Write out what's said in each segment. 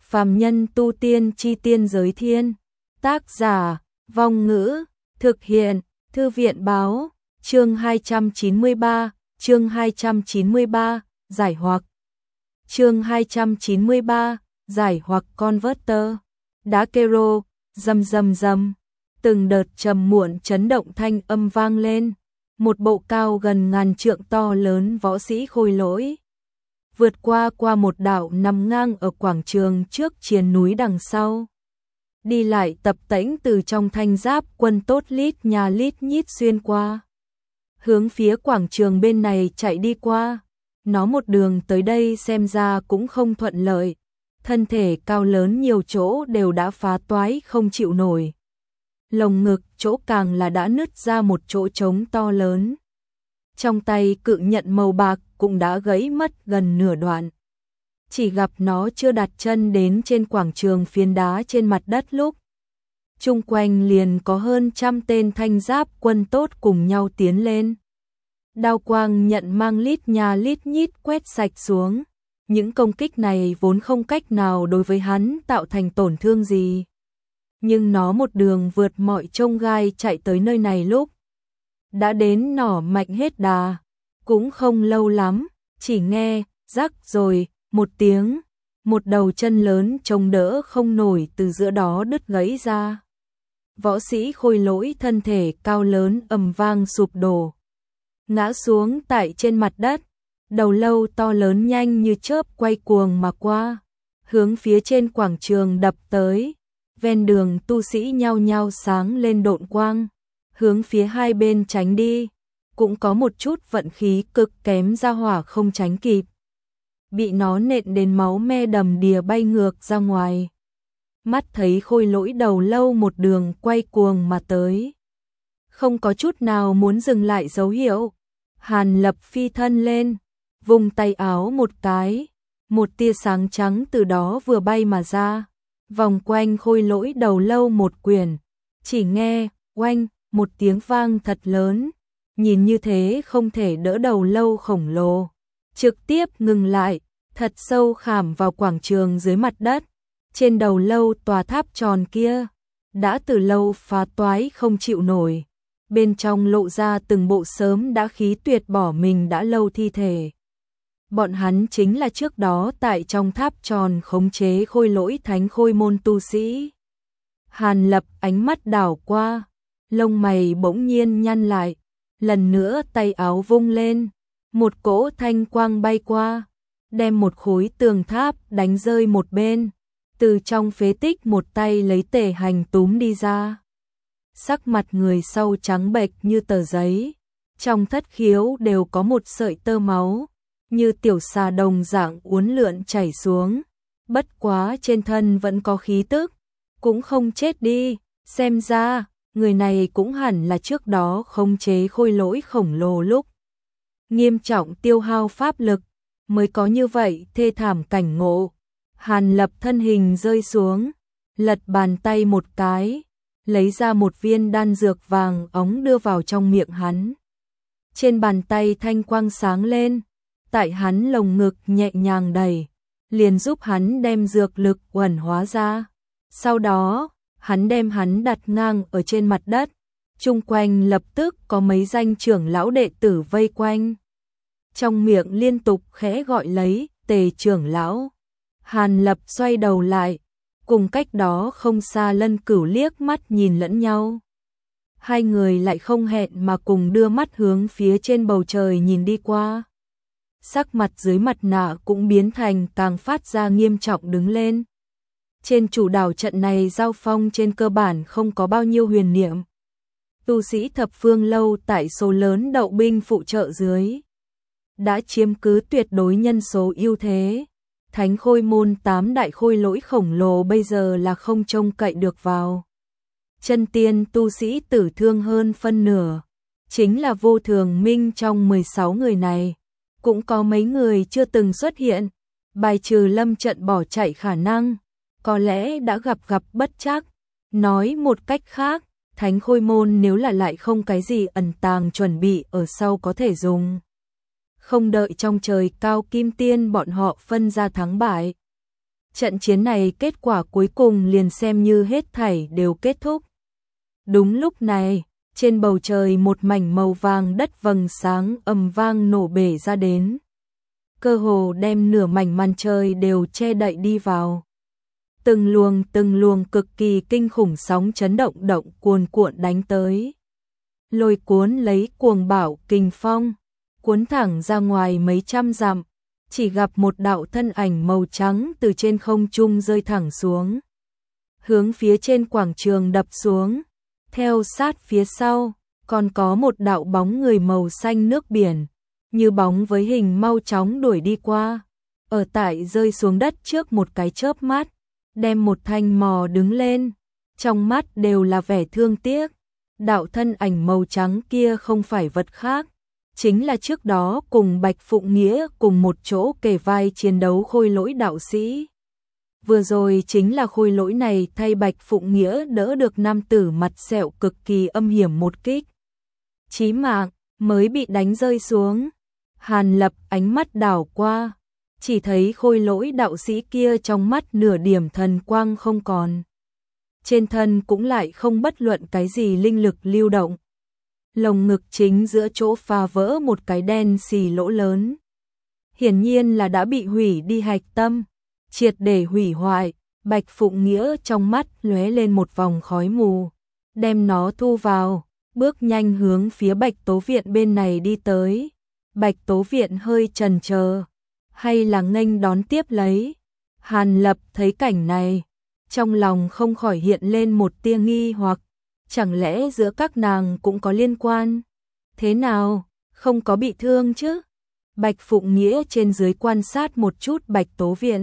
Phàm nhân tu tiên chi tiên giới thiên. Tác giả, Vong Ngữ, thực hiện, Thư viện báo, chương 293, giải hoặc. Chương 293, giải hoặc Converter. Đá kero, rầm rầm rầm, từng đợt trầm muộn chấn động thanh âm vang lên, một bộ cao gần ngàn trượng to lớn võ sĩ khôi lỗi vượt qua một đạo nằm ngang ở quảng trường trước triền núi đằng sau. Đi lại tập tễnh từ trong thanh giáp quân tốt lít nhà lít nhít xuyên qua. Hướng phía quảng trường bên này chạy đi qua. Nó một đường tới đây xem ra cũng không thuận lợi. Thân thể cao lớn nhiều chỗ đều đã phá toái không chịu nổi. Lồng ngực chỗ càng là đã nứt ra một chỗ trống to lớn. Trong tay cự nhận màu bạc cũng đã gãy mất gần nửa đoạn. Chỉ gặp nó chưa đặt chân đến trên quảng trường phiến đá trên mặt đất lúc. Chung quanh liền có hơn trăm tên thanh giáp quân tốt cùng nhau tiến lên. Đao quang nhận mang lít nhà lít nhít quét sạch xuống. Những công kích này vốn không cách nào đối với hắn tạo thành tổn thương gì. Nhưng nó một đường vượt mọi chông gai chạy tới nơi này lúc. Đã đến nỏ mạnh hết đà. Cũng không lâu lắm, chỉ nghe, rắc rồi, một tiếng. Một đầu chân lớn chống đỡ không nổi từ giữa đó đứt gãy ra. Võ sĩ khôi lỗi thân thể cao lớn ầm vang sụp đổ. Ngã xuống tại trên mặt đất. Đầu lâu to lớn nhanh như chớp quay cuồng mà qua. Hướng phía trên quảng trường đập tới. Ven đường tu sĩ nhao nhao sáng lên độn quang. Hướng phía hai bên tránh đi. Cũng có một chút vận khí cực kém ra hỏa không tránh kịp. Bị nó nện đến máu me đầm đìa bay ngược ra ngoài. Mắt thấy khôi lỗi đầu lâu một đường quay cuồng mà tới. Không có chút nào muốn dừng lại dấu hiệu. Hàn Lập phi thân lên. Vùng tay áo một cái. Một tia sáng trắng từ đó vừa bay mà ra. Vòng quanh khôi lỗi đầu lâu một quyển. Chỉ nghe, oanh, một tiếng vang thật lớn. Nhìn như thế không thể đỡ đầu lâu khổng lồ. Trực tiếp ngừng lại, thật sâu khảm vào quảng trường dưới mặt đất. Trên đầu lâu tòa tháp tròn kia, đã từ lâu phá toái không chịu nổi. Bên trong lộ ra từng bộ sớm đã khí tuyệt bỏ mình đã lâu thi thể. Bọn hắn chính là trước đó tại trong tháp tròn khống chế khôi lỗi thánh khôi môn tu sĩ. Hàn Lập ánh mắt đảo qua, lông mày bỗng nhiên nhăn lại. Lần nữa tay áo vung lên, một cỗ thanh quang bay qua, đem một khối tường tháp đánh rơi một bên, từ trong phế tích một tay lấy tể hành túm đi ra. Sắc mặt người sau trắng bệch như tờ giấy, trong thất khiếu đều có một sợi tơ máu, như tiểu xà đồng dạng uốn lượn chảy xuống, bất quá trên thân vẫn có khí tức, cũng không chết đi, xem ra người này cũng hẳn là trước đó khống chế khôi lỗi khổng lồ lúc nghiêm trọng tiêu hao pháp lực, mới có như vậy thê thảm cảnh ngộ. Hàn Lập thân hình rơi xuống, lật bàn tay một cái, lấy ra một viên đan dược vàng óng đưa vào trong miệng hắn. Trên bàn tay thanh quang sáng lên, tại hắn lồng ngực nhẹ nhàng đẩy, liền giúp hắn đem dược lực uẩn hóa ra. Sau đó, hắn đem hắn đặt ngang ở trên mặt đất, chung quanh lập tức có mấy danh trưởng lão đệ tử vây quanh. Trong miệng liên tục khẽ gọi lấy, Tề trưởng lão. Hàn Lập xoay đầu lại, cùng cách đó không xa Lân Cửu liếc mắt nhìn lẫn nhau. Hai người lại không hẹn mà cùng đưa mắt hướng phía trên bầu trời nhìn đi qua. Sắc mặt dưới mặt nạ cũng biến thành càng phát ra nghiêm trọng đứng lên. Trên chủ đảo trận này giao phong trên cơ bản không có bao nhiêu huyền niệm. Tu sĩ thập phương lâu tại số lớn đậu binh phụ trợ dưới đã chiếm cứ tuyệt đối nhân số ưu thế. Thánh khôi môn 8 đại khôi lỗi khổng lồ bây giờ là không trông cậy được vào. Chân tiên tu sĩ tử thương hơn phân nửa. Chính là Vô Thường Minh trong 16 người này. Cũng có mấy người chưa từng xuất hiện. Bài trừ lâm trận bỏ chạy khả năng. Có lẽ đã gặp bất trắc. Nói một cách khác, thánh khôi môn nếu là lại không cái gì ẩn tàng chuẩn bị ở sau có thể dùng. Không đợi trong trời cao kim tiên bọn họ phân ra thắng bại. Trận chiến này kết quả cuối cùng liền xem như hết thảy đều kết thúc. Đúng lúc này, trên bầu trời một mảnh màu vàng đất vầng sáng ầm vang nổ bể ra đến. Cơ hồ đem nửa mảnh màn trời đều che đậy đi vào. Từng luồng cực kỳ kinh khủng sóng chấn động cuồn cuộn đánh tới. Lôi cuốn lấy cuồng bạo kình phong, cuốn thẳng ra ngoài mấy trăm dặm, chỉ gặp một đạo thân ảnh màu trắng từ trên không trung rơi thẳng xuống. Hướng phía trên quảng trường đập xuống, theo sát phía sau, còn có một đạo bóng người màu xanh nước biển, như bóng với hình mau chóng đuổi đi qua. Ở tại rơi xuống đất trước một cái chớp mắt, đem một thanh mò đứng lên, trong mắt đều là vẻ thương tiếc. Đạo thân ảnh màu trắng kia không phải vật khác, chính là trước đó cùng Bạch Phụng Nghĩa cùng một chỗ kề vai chiến đấu Khôi Lỗi đạo sĩ. Vừa rồi chính là Khôi Lỗi này thay Bạch Phụng Nghĩa đỡ được nam tử mặt sẹo cực kỳ âm hiểm một kích chí mạng, mới bị đánh rơi xuống. Hàn Lập ánh mắt đảo qua, chỉ thấy Khôi Lỗi đạo sĩ kia trong mắt nửa điểm thần quang không còn. Trên thân cũng lại không bất luận cái gì linh lực lưu động. Lồng ngực chính giữa chỗ phá vỡ một cái đen xì lỗ lớn. Hiển nhiên là đã bị hủy đi hạch tâm, triệt để hủy hoại. Bạch Phụng Nghĩa trong mắt lóe lên một vòng khói mù, đem nó thu vào, bước nhanh hướng phía Bạch Tố Viện bên này đi tới. Bạch Tố Viện hơi chần chờ, hay là nghênh đón tiếp lấy. Hàn Lập thấy cảnh này, trong lòng không khỏi hiện lên một tia nghi hoặc, chẳng lẽ giữa các nàng cũng có liên quan? Thế nào, không có bị thương chứ? Bạch Phụng Nghĩa trên dưới quan sát một chút Bạch Tố Viện,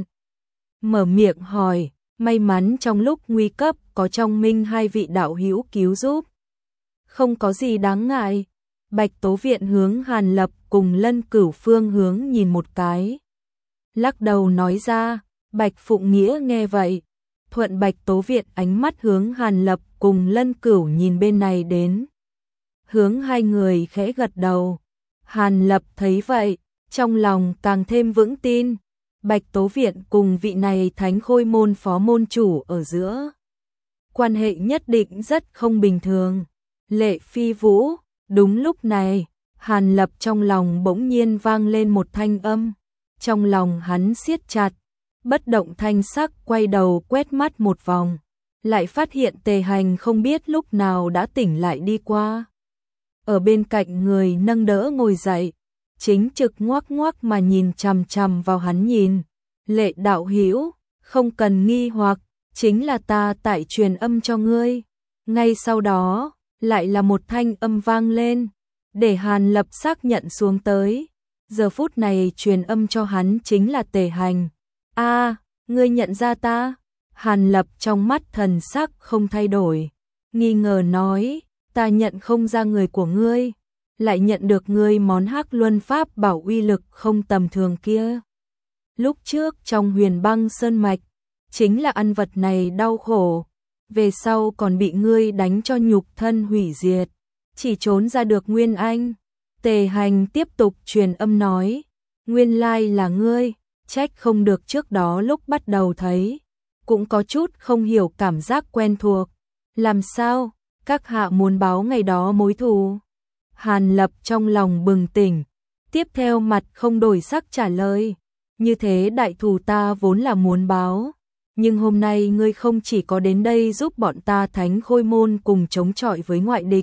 mở miệng hỏi, may mắn trong lúc nguy cấp có trong minh hai vị đạo hữu cứu giúp. Không có gì đáng ngại. Bạch Tố Viện hướng Hàn Lập cùng Lân Cửu phương hướng nhìn một cái, lắc đầu nói ra. Bạch Phụng Nghĩa nghe vậy, thuận Bạch Tố Viện ánh mắt hướng Hàn Lập cùng Lân Cửu nhìn bên này đến. Hướng hai người khẽ gật đầu. Hàn Lập thấy vậy, trong lòng càng thêm vững tin. Bạch Tố Viện cùng vị này Thánh Khôi môn phó môn chủ ở giữa quan hệ nhất định rất không bình thường. Lệ Phi Vũ. Đúng lúc này, Hàn Lập trong lòng bỗng nhiên vang lên một thanh âm. Trong lòng hắn siết chặt, bất động thanh sắc quay đầu quét mắt một vòng, lại phát hiện Tề Hành không biết lúc nào đã tỉnh lại đi qua. Ở bên cạnh người nâng đỡ ngồi dậy, chính trực ngoác ngoác mà nhìn chằm chằm vào hắn nhìn. Lệ đạo hữu, không cần nghi hoặc, chính là ta tại truyền âm cho ngươi. Ngay sau đó, lại là một thanh âm vang lên, để Hàn Lập xác nhận xuống tới. Giờ phút này truyền âm cho hắn chính là Tề Hành. A, ngươi nhận ra ta? Hàn Lập trong mắt thần sắc không thay đổi, nghi ngờ nói, ta nhận không ra người của ngươi, lại nhận được ngươi món Hắc Luân Pháp bảo uy lực không tầm thường kia. Lúc trước trong Huyền Băng Sơn Mạch, chính là ăn vật này đau khổ, về sau còn bị ngươi đánh cho nhục thân hủy diệt, chỉ trốn ra được Nguyên Anh. Tề Hành tiếp tục truyền âm nói, nguyên lai là ngươi, trách không được trước đó lúc bắt đầu thấy, cũng có chút không hiểu cảm giác quen thuộc. Làm sao, các hạ muốn báo ngày đó mối thù? Hàn Lập trong lòng bừng tỉnh, tiếp theo mặt không đổi sắc trả lời, như thế đại thù ta vốn là muốn báo, nhưng hôm nay ngươi không chỉ có đến đây giúp bọn ta Thánh Khôi môn cùng chống chọi với ngoại địch,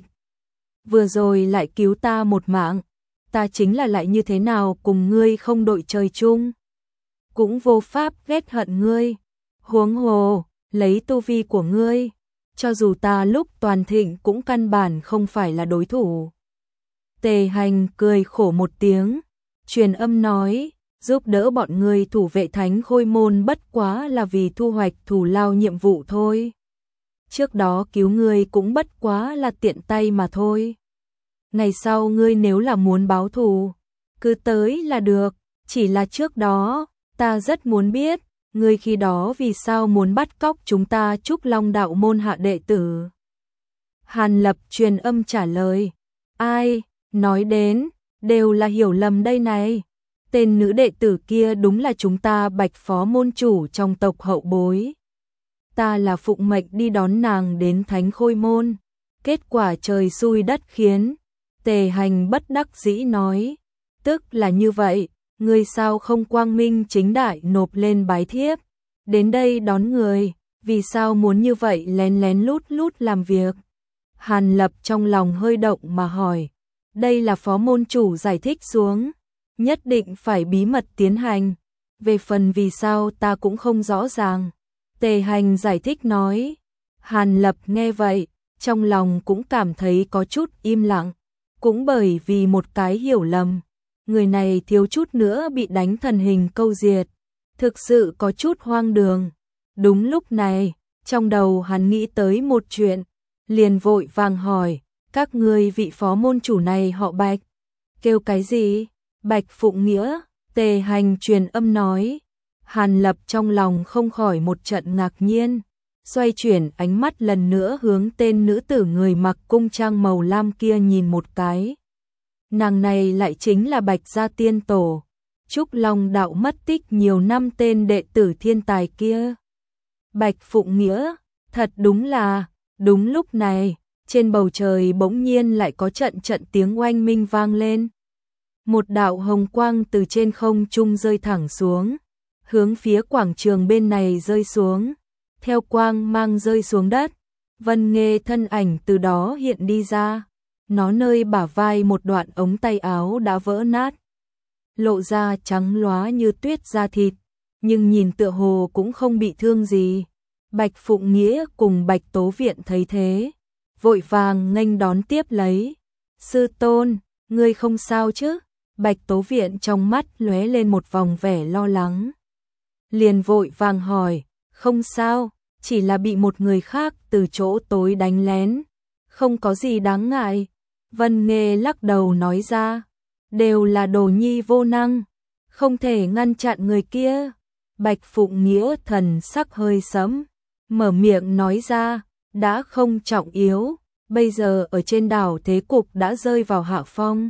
vừa rồi lại cứu ta một mạng, ta chính là lại như thế nào cùng ngươi không đội trời chung, cũng vô pháp ghét hận ngươi. Huống hồ, lấy tu vi của ngươi, cho dù ta lúc toàn thịnh cũng căn bản không phải là đối thủ. Tề Hành cười khổ một tiếng, truyền âm nói, giúp đỡ bọn ngươi thủ vệ Thánh Khôi môn bất quá là vì thu hoạch thù lao nhiệm vụ thôi. Trước đó cứu ngươi cũng bất quá là tiện tay mà thôi. Ngày sau ngươi nếu là muốn báo thù, cứ tới là được, chỉ là trước đó, ta rất muốn biết, ngươi khi đó vì sao muốn bắt cóc chúng ta Trúc Long đạo môn hạ đệ tử. Hàn Lập truyền âm trả lời, ai, nói đến, đều là hiểu lầm đây này. tên nữ đệ tử kia đúng là chúng ta Bạch phó môn chủ trong tộc hậu bối. Ta là phụng mệnh đi đón nàng đến Thánh Khôi môn. Kết quả trời xui đất khiến. Tề Hành bất đắc dĩ nói. Tức là như vậy, ngươi sao không quang minh chính đại nộp lên bái thiếp. Đến đây đón người, vì sao muốn như vậy lén lén lút lút làm việc. Hàn Lập trong lòng hơi động mà hỏi. Đây là phó môn chủ giải thích xuống. Nhất định phải bí mật tiến hành. Về phần vì sao ta cũng không rõ ràng. Tề Hành giải thích nói. Hàn Lập nghe vậy, trong lòng cũng cảm thấy có chút im lặng. Cũng bởi vì một cái hiểu lầm. Người này thiếu chút nữa bị đánh thần hình câu diệt. Thực sự có chút hoang đường. Đúng lúc này, trong đầu hắn nghĩ tới một chuyện. Liền vội vàng hỏi. Các ngươi vị phó môn chủ này họ Bạch. Kêu cái gì? Bạch Phụng Nghĩa. Tề Hành truyền âm nói. Hàn Lập trong lòng không khỏi một trận ngạc nhiên. Xoay chuyển ánh mắt lần nữa hướng tên nữ tử người mặc cung trang màu lam kia nhìn một cái. Nàng này lại chính là Bạch Gia Tiên Tổ. Trúc Long đạo mất tích nhiều năm tên đệ tử thiên tài kia. Bạch Phụng Nghĩa, thật đúng là, đúng lúc này, trên bầu trời bỗng nhiên lại có trận tiếng oanh minh vang lên. Một đạo hồng quang từ trên không trung rơi thẳng xuống, hướng phía quảng trường bên này rơi xuống. Theo quang mang rơi xuống đất, Vân Nghê thân ảnh từ đó hiện đi ra. Nó nơi bả vai một đoạn ống tay áo đã vỡ nát, lộ ra trắng lóa như tuyết da thịt, nhưng nhìn tựa hồ cũng không bị thương gì. Bạch Phụng Nghĩa cùng Bạch Tố Viện thấy thế, vội vàng nghênh đón tiếp lấy. Sư tôn, ngươi không sao chứ? Bạch Tố Viện trong mắt lóe lên một vòng vẻ lo lắng. Liền vội vàng hỏi, không sao, chỉ là bị một người khác từ chỗ tối đánh lén. Không có gì đáng ngại. Vân Nghê lắc đầu nói ra, đều là đồ nhi vô năng, không thể ngăn chặn người kia. Bạch Phụng Nghĩa thần sắc hơi sẫm, mở miệng nói ra, đã không trọng yếu, bây giờ ở trên đảo thế cục đã rơi vào hạ phong.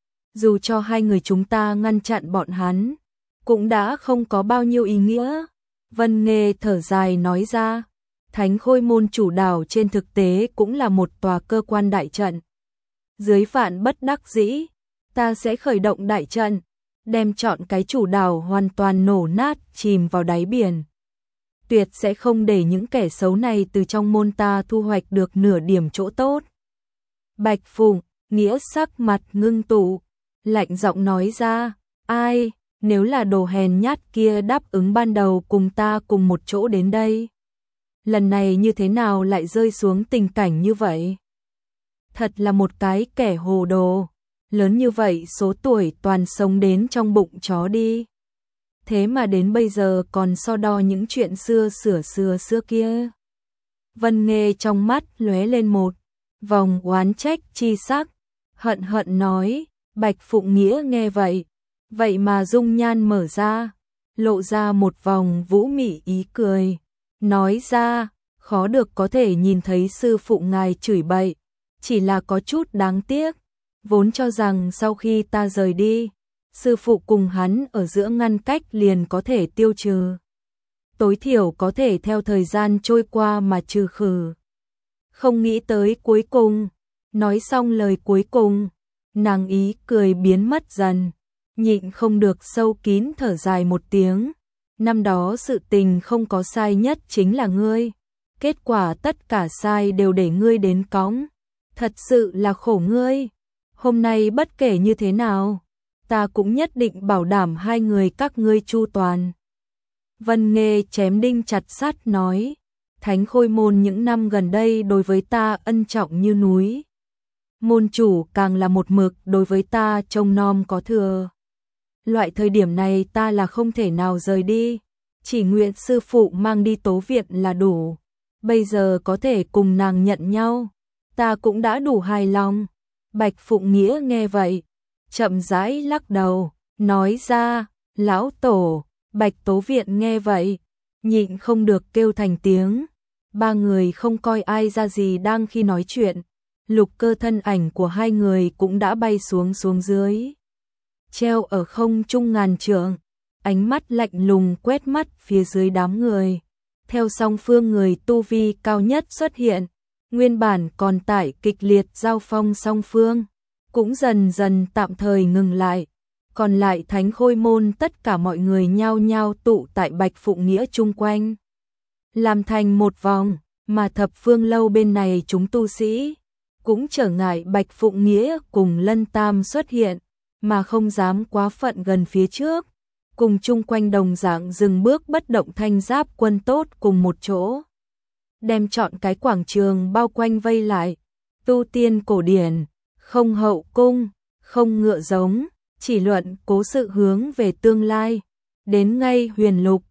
Dù cho hai người chúng ta ngăn chặn bọn hắn, cũng đã không có bao nhiêu ý nghĩa. Vân Nghê thở dài nói ra, Thánh Khôi môn chủ đảo trên thực tế cũng là một tòa cơ quan đại trận. Dưới vạn bất đắc dĩ, ta sẽ khởi động đại trận, đem chọn cái chủ đảo hoàn toàn nổ nát chìm vào đáy biển. Tuyệt sẽ không để những kẻ xấu này từ trong môn ta thu hoạch được nửa điểm chỗ tốt. Bạch Phụng Nghĩa sắc mặt ngưng tụ, lạnh giọng nói ra, ai, nếu là đồ hèn nhát kia đáp ứng ban đầu cùng ta cùng một chỗ đến đây. Lần này như thế nào lại rơi xuống tình cảnh như vậy? Thật là một cái kẻ hồ đồ, lớn như vậy số tuổi toàn sống đến trong bụng chó đi. Thế mà đến bây giờ còn so đo những chuyện xưa kia. Vân Nghê trong mắt lóe lên một vòng oán trách chi sắc, hận hận nói. Bạch Phụng Nghĩa nghe vậy, vậy mà dung nhan mở ra, lộ ra một vòng vũ mị ý cười, nói ra, khó được có thể nhìn thấy sư phụ ngài chửi bậy, chỉ là có chút đáng tiếc, vốn cho rằng sau khi ta rời đi, sư phụ cùng hắn ở giữa ngăn cách liền có thể tiêu trừ. Tối thiểu có thể theo thời gian trôi qua mà trừ khử. Không nghĩ tới cuối cùng, nói xong lời cuối cùng, nàng ý cười biến mất dần, nhịn không được sâu kín thở dài một tiếng. Năm đó sự tình không có sai nhất chính là ngươi, kết quả tất cả sai đều để ngươi đến cõng, thật sự là khổ ngươi. Hôm nay bất kể như thế nào, ta cũng nhất định bảo đảm hai người các ngươi chu toàn. Vân Nghê chém đinh chặt sắt nói, Thánh Khôi môn những năm gần đây đối với ta ân trọng như núi. Môn chủ càng là một mực đối với ta trông nom có thừa. Loại thời điểm này ta là không thể nào rời đi, chỉ nguyện sư phụ mang đi Tố Viện là đủ. Bây giờ có thể cùng nàng nhận nhau, ta cũng đã đủ hài lòng. Bạch Phụng Nghĩa nghe vậy, chậm rãi lắc đầu, nói ra, lão tổ. Bạch Tố Viện nghe vậy, nhịn không được kêu thành tiếng. Ba người không coi ai ra gì đang khi nói chuyện, Lục Cơ thân ảnh của hai người cũng đã bay xuống dưới. treo ở không trung ngàn trượng, ánh mắt lạnh lùng quét mắt phía dưới đám người. Theo song phương người tu vi cao nhất xuất hiện, nguyên bản còn tại kịch liệt giao phong song phương, cũng dần dần tạm thời ngừng lại. Còn lại Thánh Khôi môn tất cả mọi người nhao nhao tụ tại Bạch Phụng Nghĩa chung quanh, làm thành một vòng, mà Thập Phương lâu bên này chúng tu sĩ cũng trở ngại Bạch Phụng Nghĩa cùng Lân Tam xuất hiện, mà không dám quá phận gần phía trước, cùng chung quanh đồng dạng dừng bước bất động thanh giáp quân tốt cùng một chỗ, đem trọn cái quảng trường bao quanh vây lại. Tu tiên cổ điển, không hậu cung, không ngựa giống, chỉ luận cố sự hướng về tương lai. Đến ngay Huyền Lục,